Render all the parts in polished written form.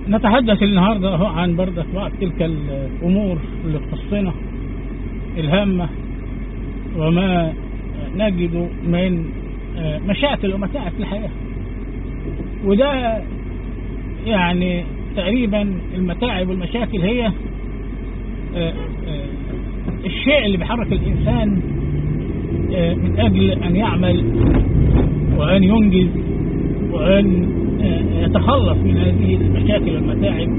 نتحدث النهاردة عن برضه بعض تلك الأمور اللي تخصنا الهامة وما نجد من مشاكل ومتاعب في الحياة. وده يعني تقريبا المتاعب والمشاكل هي الشيء اللي بيحرك الإنسان من أجل أن يعمل وأن ينجز وأن يتخلص من هذه المشاكل والمتاعب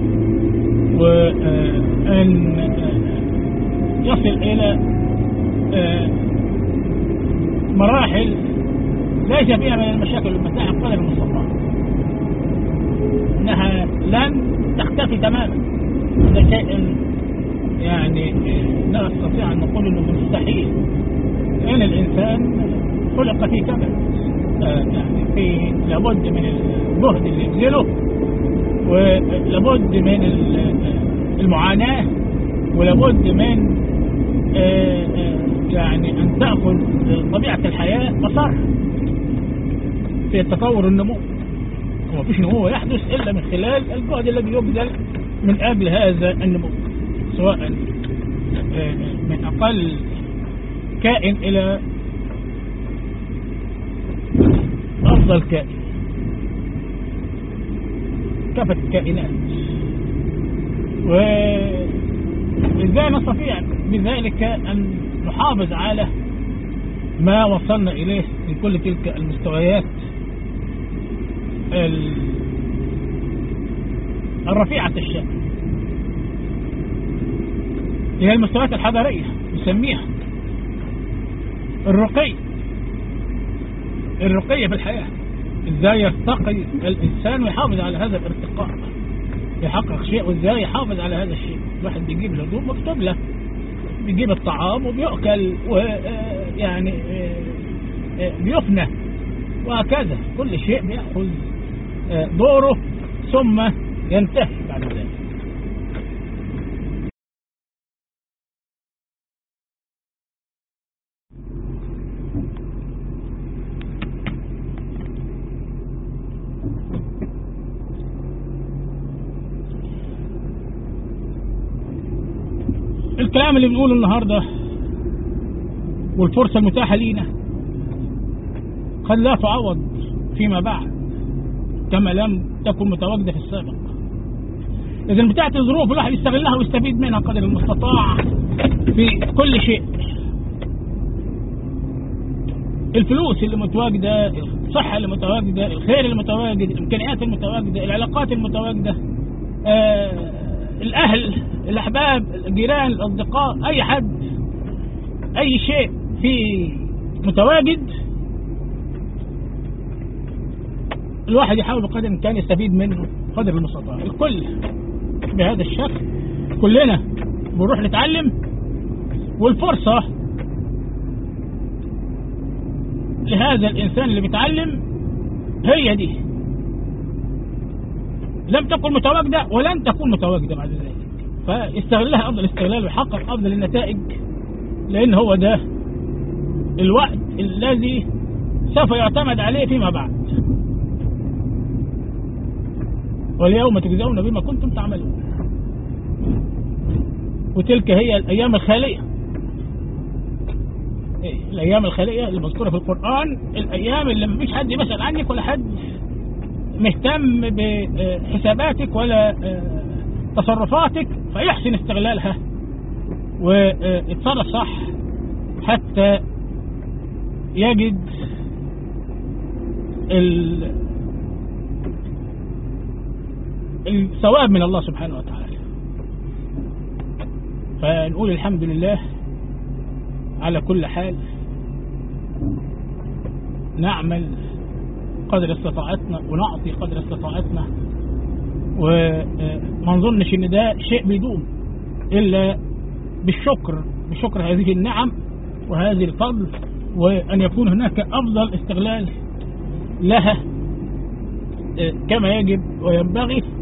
وأن يصل إلى مراحل ليس فيها من المشاكل والمتاعب قدر المستطاع، إنها لن تختفي تماما. هذا شيء يعني لا نستطيع أن نقول إنه مستحيل، لأن الإنسان خلق في كبد، يعني في لابد من الجهد اللي يبذله ولابد من المعاناة ولابد من يعني أن تأخذ طبيعة الحياة مسارها في التطور والنمو. وما فيش نمو يحدث إلا من خلال الجهد الذي يبذل من أجل هذا النمو، سواء من أقل كائن إلى أفضل كائن، كافة الكائنات. وإزاي نستطيع بذلك أن نحافظ على ما وصلنا إليه في كل تلك المستويات الرفيعة الشأن، هي المستويات الحضارية نسميها الرقي في الحياة. ازاي يرتقي الانسان ويحافظ على هذا الارتقاء، يحقق شيء، وازاي يحافظ على هذا الشيء. الواحد بيجيب الهدوم مكتوب له، بيجيب الطعام وبيأكل ويعني بيفنى، وهكذا كل شيء بيأخذ دوره ثم ينتهي بعد ذلك. الكلام اللي بنقوله النهاردة والفرصة المتاحة لينا قد لا تعوض فيما بعد كما لم تكن متواجدة في السابق. إذا بتاعت الظروف الواحد يستغلها ويستفيد منها قدر المستطاع في كل شيء. الفلوس اللي متواجدة، الصحة اللي متواجدة، الخير اللي متواجد، الإمكانيات المتواجدة، العلاقات المتواجدة، الأهل، الأحباب، الجيران، الأصدقاء، أي حد، أي شيء في متواجد الواحد يحاول بقدر الإمكان يستفيد منه قدر المستطاع. الكل بهذا الشكل، كلنا بنروح نتعلم، والفرصة لهذا الإنسان اللي بيتعلم هي دي، لم تكن متواجدة ولن تكون متواجدة بعد ذلك، فيستغلها أفضل استغلال ويحقق أفضل النتائج، لأن هو ده الوقت الذي سوف يعتمد عليه فيما بعد. واليوم تجزون بما كنتم تعملون. وتلك هي الأيام الخالية، الأيام الخالية اللي مذكورة في القرآن، الأيام اللي مفيش حد يسأل عنك ولا حد مهتم بحساباتك ولا تصرفاتك، فيحسن استغلالها ويتصرف صح حتى يجد الثواب من الله سبحانه وتعالى. فنقول الحمد لله على كل حال، نعمل قدر استطاعتنا ونعطي قدر استطاعتنا، وما نظنش ان ده شيء بيدوم الا بشكر هذه النعم وهذه الفضل، وان يكون هناك افضل استغلال لها كما يجب وينبغي.